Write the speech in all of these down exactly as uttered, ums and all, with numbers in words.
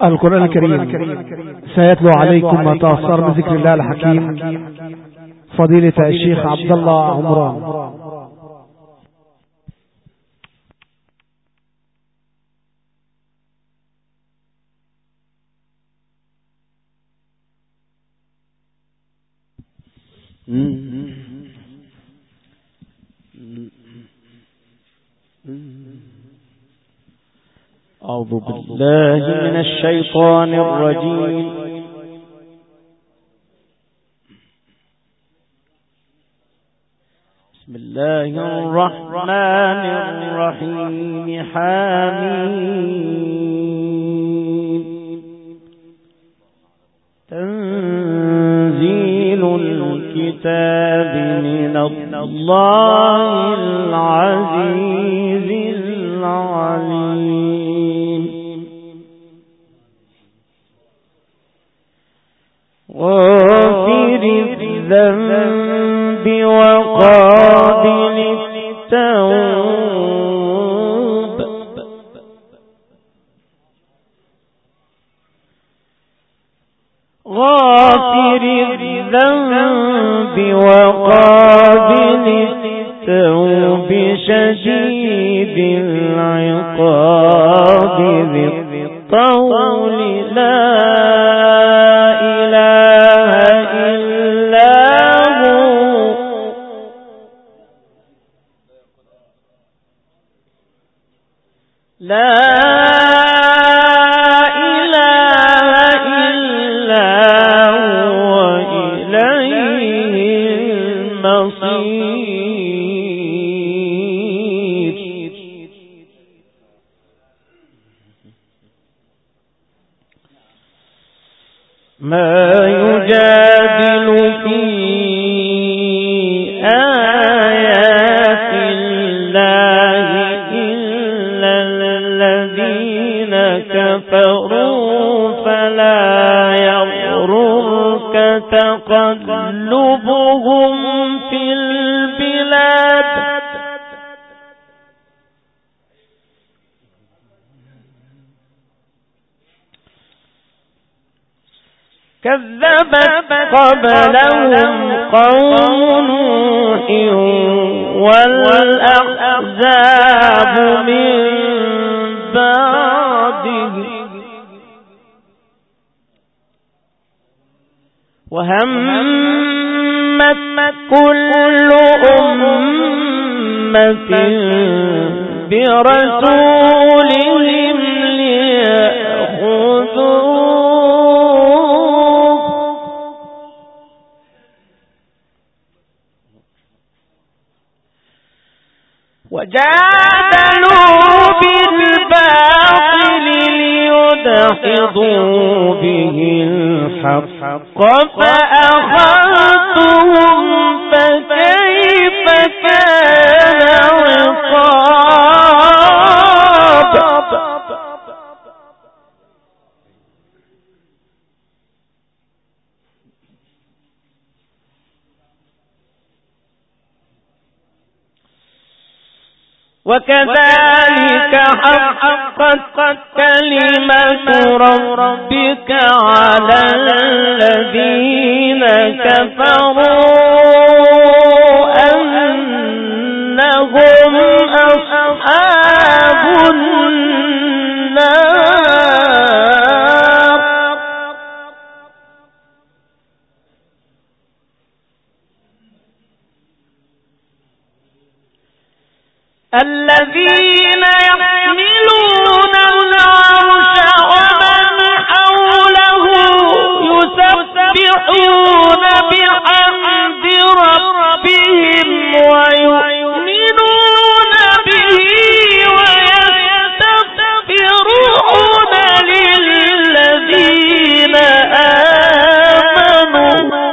القرآن الكريم سيتلو عليكم ما تأثر من ذكر الله الحكيم فضيلة الشيخ عبد الله عمران. أعوذ بالله من الشيطان الرجيم. بسم الله الرحمن الرحيم. حميم. تنزيل الكتاب من الله العزيز العليم. غافر الذنب وقابل التوب غافر الذنب وقابل التوب شديد العقاب ذي الطول لا تقلبهم في البلاد كذبت قبلهم قوم نوح والأحزاب من بعده وهمت كل أمة برسولهم ليأخذوه وجادلوا بالباطل ليدحضوا به الحق فأخذتهم فكيف كان عقاب. وكذلك حقت كلمة ربك على الذين كفروا أنهم أصحاب النار. الذين يحملون العرش ومن حوله يسبحون بحمد ربهم ويؤمنون به ويستغفرون للذين آمنوا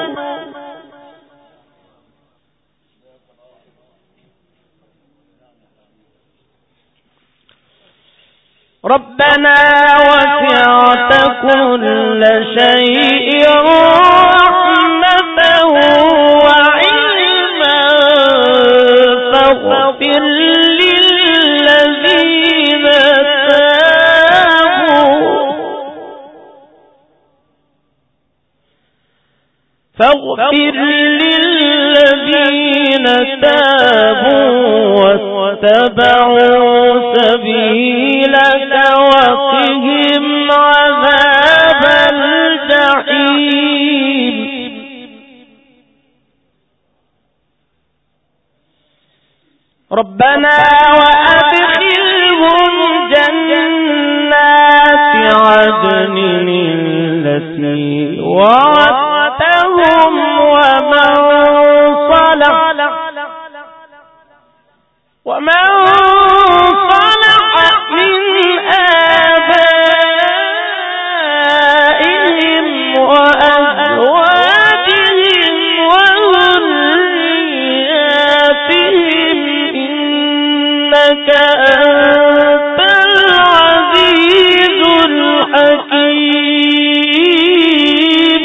ربنا وسعت كل شيء رحمة وعلما فاغفر للذين تابوا فاغفر للذين تابوا واتبعوا سبيلك وقهم عذاب الجحيم ربنا وأدخلهم جنات عدن التي وعدتهم ومن صلح ومن صلح من آبائهم وأزواجهم وذرياتهم إنك أنت العزيز الحكيم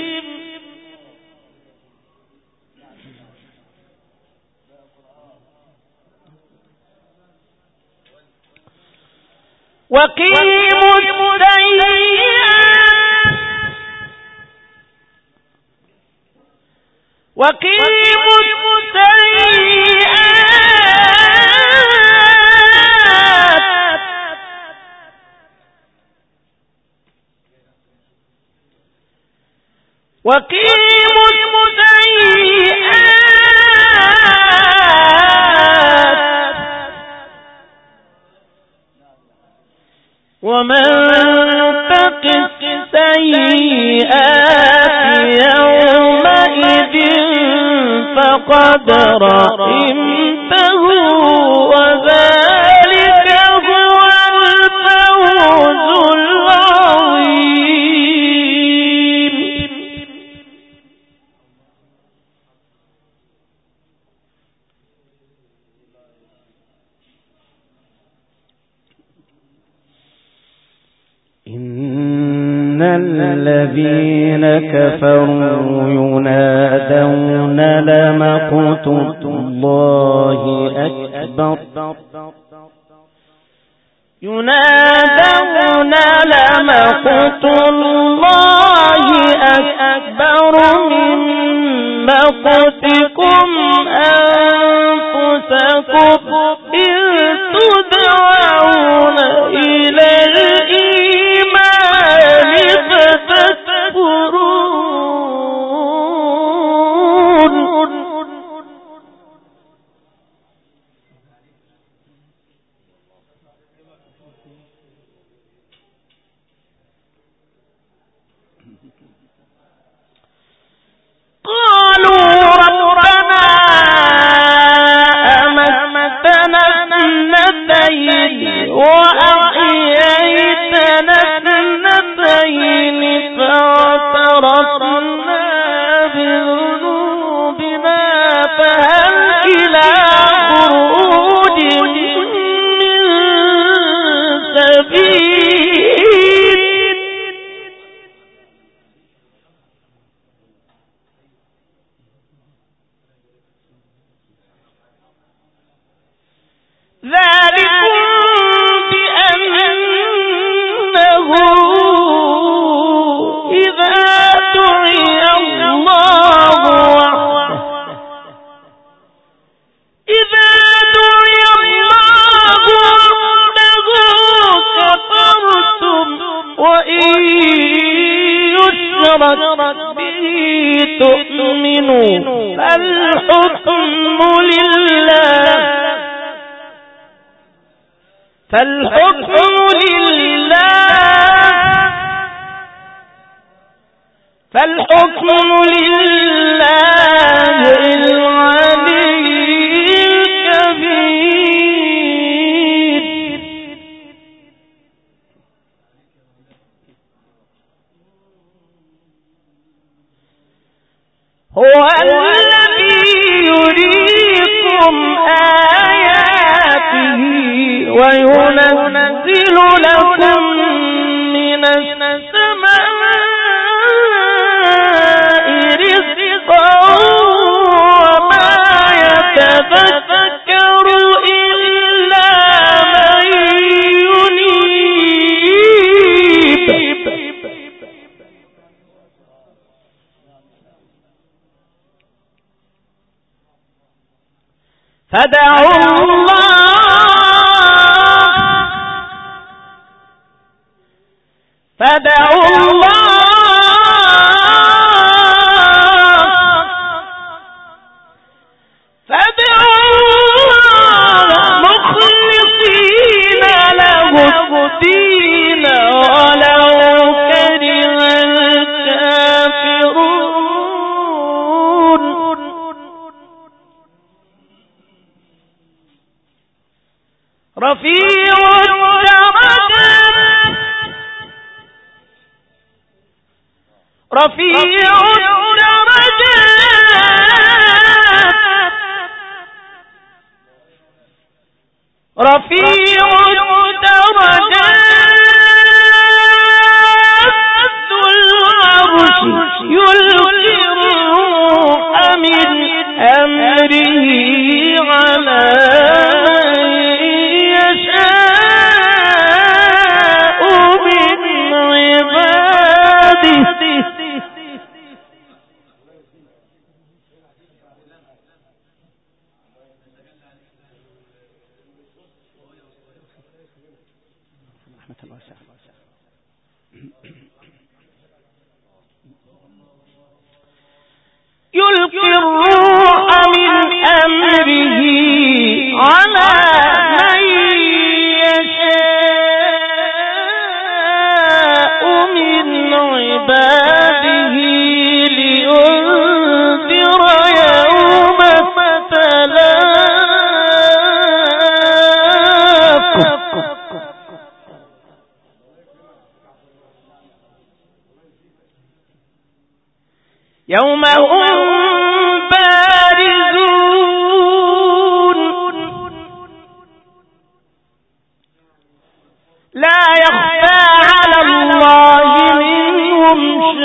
وقيموا السيئات وقيموا السيئات وقيموا السيئات ومن تق السيئات يومئذ فقد رحمته وذلك هو الفوز العظيم إن الذين كفروا ينادون لمقت الله أكبر ينادون لمقت الله أكبر من مقتكم أنفسكم إذ تدعون إلى الإيمان فتكفرون قالوا ربنا أمتنا اثنتين وأحييتنا اثنتين فاعترفنا بذنوبنا فهل إلى خروج من سبيل ذلكم بأنه إذا دعي الله وحده إذا دعي الله وحده كفرتم وإن يشرك به تؤمنوا فالحكم لله فالحكم لله فالحكم لله العلي الكبير هو الذي يريكم آياته وينزل لكم من السماء رزقا وما يتذكر إلا من ينيب. فدعوا الله فدعوا الله فدعوا الله مخلصين له الدين ولو كره الكافرون رفيع الدرجات رفيع الدرجات رفيع الدرجات ذو العرش يلقي الروح من أمره على يلقي الروح من أمره على من يشاء من عباده لينذر يوم التلاق يوم هم بارزون لا يخفى على الله منهم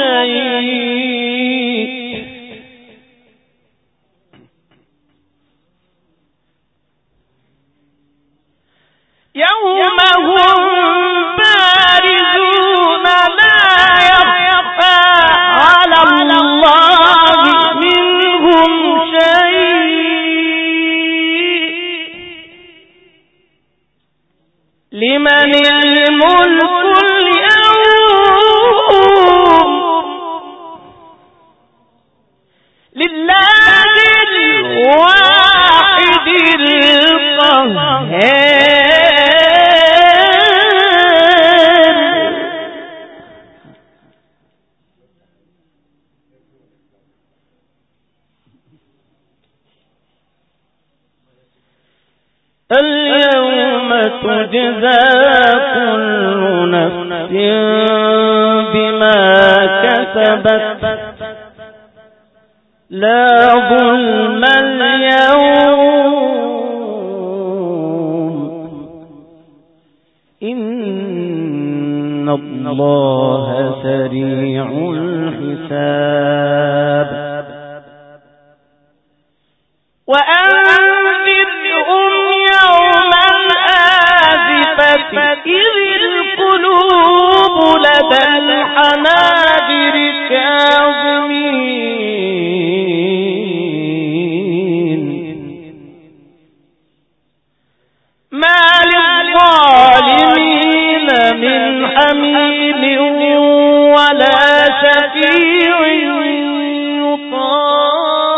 شيء يوم هم بارزون لا يخفى على الله منهم شيء لمن الملك اليوم لله الواحد القهار اليوم تجزى كل نفس بما كسبت لا ظلم اليوم إن الله سريع الحساب وأنذرهم يوم الآزفة إذ القلوب لدى الحناجر كاظمين ما للظالمين من حميم ولا شفيع يطاع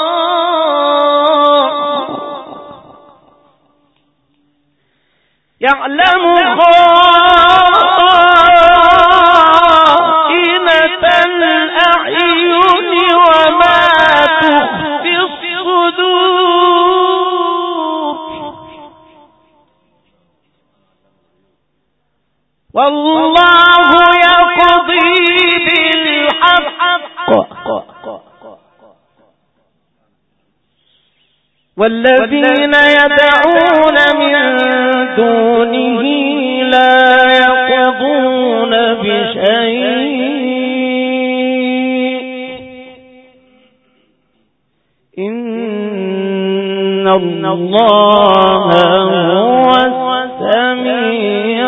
يعلم خائنة الأعين وما تخفي الصدور والله يقضي بالحق والذين يدعون من دونه لا يقضون بشيء إن الله هو السميع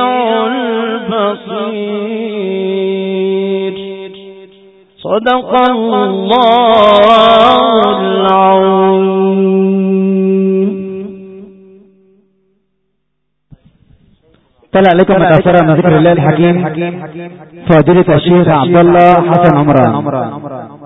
البصير صدق الله العظيم. طلع عليكم متأثرة من ذكر الله الحكيم فضيلة الشيخ عبد الله حسن عمران.